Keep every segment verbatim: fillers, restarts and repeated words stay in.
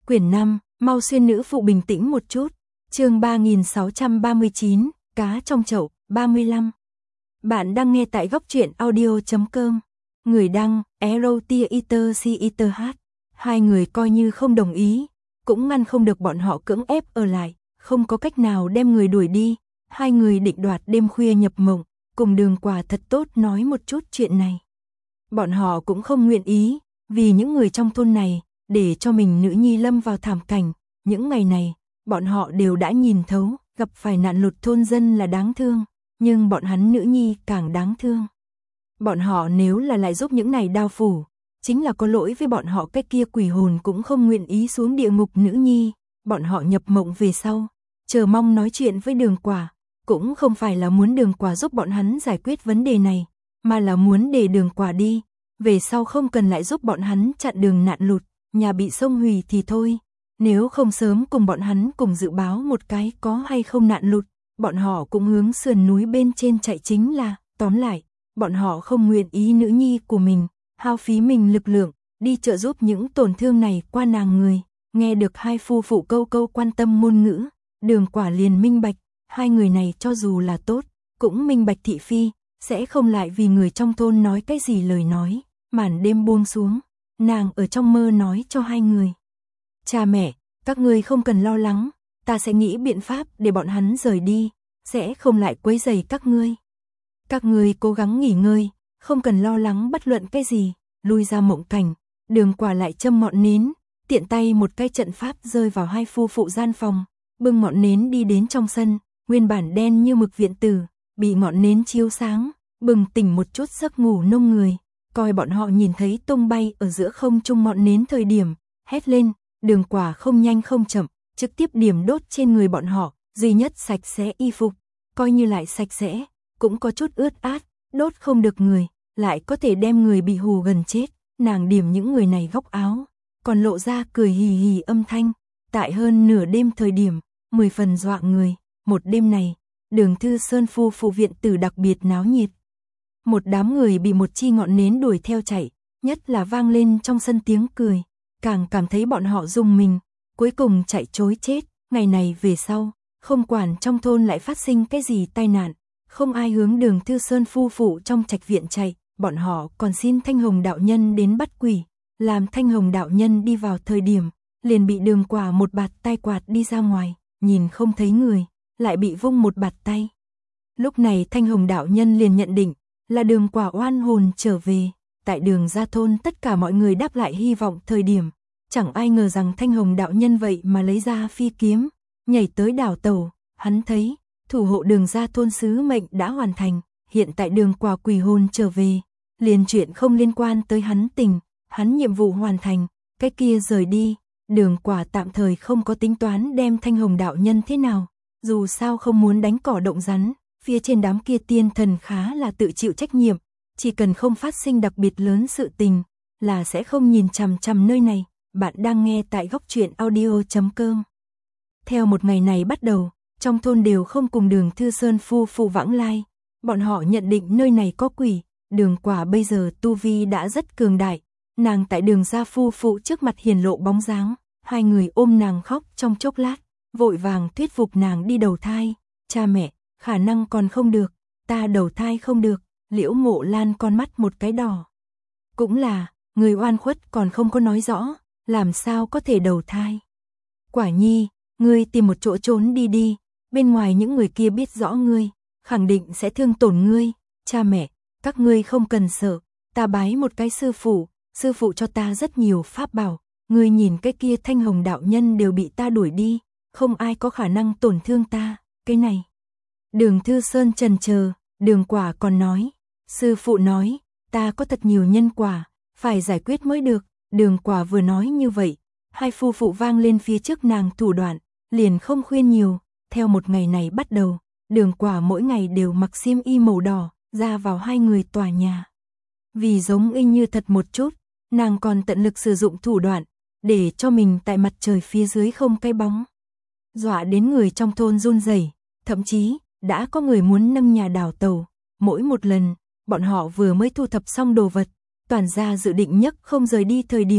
Quyển năm, mau xuyên nữ phụ bình tĩnh một chút. Chương ba nghìn sáu trăm ba mươi chín, cá trong chậu, ba mươi lăm. Bạn đang nghe tại góc truyện audio chấm com. Người đăng, Erotia Eater C Eater H. Hai người coi như không đồng ý, cũng ngăn không được bọn họ cưỡng ép ở lại, không có cách nào đem người đuổi đi. Hai người định đoạt đêm khuya nhập mộng, cùng Đường Quả thật tốt nói một chút chuyện này. Bọn họ cũng không nguyện ý, vì những người trong thôn này, để cho mình nữ nhi lâm vào thảm cảnh. Những ngày này, bọn họ đều đã nhìn thấu, gặp phải nạn lụt thôn dân là đáng thương, nhưng bọn hắn nữ nhi càng đáng thương. Bọn họ nếu là lại giúp những này đao phủ, chính là có lỗi với bọn họ, cái kia quỷ hồn cũng không nguyện ý xuống địa ngục nữ nhi. Bọn họ nhập mộng về sau, chờ mong nói chuyện với Đường Quả, cũng không phải là muốn Đường Quả giúp bọn hắn giải quyết vấn đề này, mà là muốn để Đường Quả đi, về sau không cần lại giúp bọn hắn chặn đường nạn lụt, nhà bị sông hủy thì thôi. Nếu không sớm cùng bọn hắn cùng dự báo một cái có hay không nạn lụt, bọn họ cũng hướng sườn núi bên trên chạy chính là, tóm lại, bọn họ không nguyện ý nữ nhi của mình, hao phí mình lực lượng, đi trợ giúp những tổn thương này qua nàng người. Nghe được hai phu phụ câu câu quan tâm ngôn ngữ, Đường Quả liền minh bạch, hai người này cho dù là tốt, cũng minh bạch thị phi, sẽ không lại vì người trong thôn nói cái gì lời nói. Màn đêm buông xuống, nàng ở trong mơ nói cho hai người. Cha mẹ, các ngươi không cần lo lắng, ta sẽ nghĩ biện pháp để bọn hắn rời đi, sẽ không lại quấy rầy các ngươi. Các ngươi cố gắng nghỉ ngơi, không cần lo lắng bất luận cái gì. Lui ra mộng cảnh, Đường Quả lại châm ngọn nến, tiện tay một cái trận pháp rơi vào hai phu phụ gian phòng, bưng ngọn nến đi đến trong sân, nguyên bản đen như mực viện tử, bị ngọn nến chiếu sáng, bừng tỉnh một chút giấc ngủ nông người. Coi bọn họ nhìn thấy tung bay ở giữa không trung ngọn nến thời điểm, hét lên. Đường Quả không nhanh không chậm, trực tiếp điểm đốt trên người bọn họ, duy nhất sạch sẽ y phục, coi như lại sạch sẽ, cũng có chút ướt át, đốt không được người, lại có thể đem người bị hù gần chết. Nàng điểm những người này góc áo, còn lộ ra cười hì hì âm thanh, tại hơn nửa đêm thời điểm, mười phần dọa người. Một đêm này, Đường Thư Sơn phu phụ viện tử đặc biệt náo nhiệt. Một đám người bị một chi ngọn nến đuổi theo chạy, nhất là vang lên trong sân tiếng cười, càng cảm thấy bọn họ rùng mình, cuối cùng chạy trối chết. Ngày này về sau, không quản trong thôn lại phát sinh cái gì tai nạn, không ai hướng Đường Thư Sơn phu phụ trong trạch viện chạy, bọn họ còn xin Thanh Hồng đạo nhân đến bắt quỷ, làm Thanh Hồng đạo nhân đi vào thời điểm, liền bị Đường Quả một bạt tay quạt đi ra ngoài, nhìn không thấy người, lại bị vung một bạt tay. Lúc này Thanh Hồng đạo nhân liền nhận định là Đường Quả oan hồn trở về. Tại Đường gia thôn tất cả mọi người đáp lại hy vọng thời điểm, chẳng ai ngờ rằng Thanh Hồng đạo nhân vậy mà lấy ra phi kiếm, nhảy tới đảo tàu. Hắn thấy, thủ hộ Đường gia thôn sứ mệnh đã hoàn thành, hiện tại Đường Quả quỷ hồn trở về, liền chuyện không liên quan tới hắn tình, hắn nhiệm vụ hoàn thành, cái kia rời đi. Đường Quả tạm thời không có tính toán đem Thanh Hồng đạo nhân thế nào, dù sao không muốn đánh cỏ động rắn, phía trên đám kia tiên thần khá là tự chịu trách nhiệm. Chỉ cần không phát sinh đặc biệt lớn sự tình, là sẽ không nhìn chằm chằm nơi này. Bạn đang nghe tại góc truyện audio chấm com. Theo một ngày này bắt đầu, trong thôn đều không cùng Đường Thư Sơn phu phụ vãng lai. Bọn họ nhận định nơi này có quỷ. Đường Quả bây giờ tu vi đã rất cường đại. Nàng tại Đường gia phu phụ trước mặt hiển lộ bóng dáng. Hai người ôm nàng khóc trong chốc lát, vội vàng thuyết phục nàng đi đầu thai. Cha mẹ, khả năng còn không được, ta đầu thai không được. Liễu Mộ Lan con mắt một cái đỏ. Cũng là, người oan khuất còn không có nói rõ, làm sao có thể đầu thai. Quả nhi, ngươi tìm một chỗ trốn đi đi, bên ngoài những người kia biết rõ ngươi, khẳng định sẽ thương tổn ngươi. Cha mẹ, các ngươi không cần sợ, ta bái một cái sư phụ, sư phụ cho ta rất nhiều pháp bảo, ngươi nhìn cái kia Thanh Hồng đạo nhân đều bị ta đuổi đi, không ai có khả năng tổn thương ta, cái này. Đường Thư Sơn chần chờ, Đường Quả còn nói. Sư phụ nói, ta có thật nhiều nhân quả, phải giải quyết mới được. Đường Quả vừa nói như vậy, hai phu phụ vang lên phía trước nàng thủ đoạn, liền không khuyên nhiều. Theo một ngày này bắt đầu, Đường Quả mỗi ngày đều mặc xiêm y màu đỏ, ra vào hai người tòa nhà. Vì giống y như thật một chút, nàng còn tận lực sử dụng thủ đoạn, để cho mình tại mặt trời phía dưới không cái bóng. Dọa đến người trong thôn run rẩy, thậm chí, đã có người muốn nâng nhà đào tàu. Mỗi một lần, bọn họ vừa mới thu thập xong đồ vật, toàn ra dự định nhấc không rời đi thời điểm,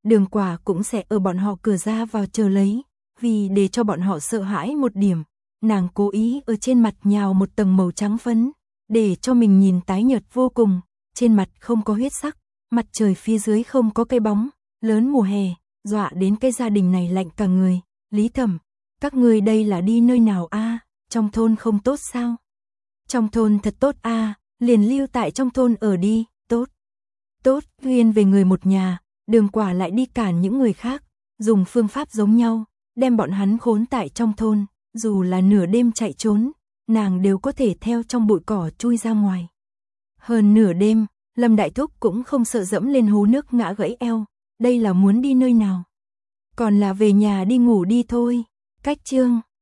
Đường Quả cũng sẽ ở bọn họ cửa ra vào chờ lấy, vì để cho bọn họ sợ hãi một điểm, nàng cố ý ở trên mặt nhào một tầng màu trắng phấn, để cho mình nhìn tái nhợt vô cùng, trên mặt không có huyết sắc, mặt trời phía dưới không có cây bóng, lớn mùa hè, dọa đến cái gia đình này lạnh cả người. Lý Thẩm, các ngươi đây là đi nơi nào a? Trong thôn không tốt sao? Trong thôn thật tốt a, liền lưu tại trong thôn ở đi, tốt. Tốt, Huyên về người một nhà, Đường Quả lại đi cản những người khác, dùng phương pháp giống nhau, đem bọn hắn khốn tại trong thôn, dù là nửa đêm chạy trốn, nàng đều có thể theo trong bụi cỏ chui ra ngoài. Hơn nửa đêm, Lâm Đại Thúc cũng không sợ dẫm lên hố nước ngã gãy eo, đây là muốn đi nơi nào? Còn là về nhà đi ngủ đi thôi. Cách chương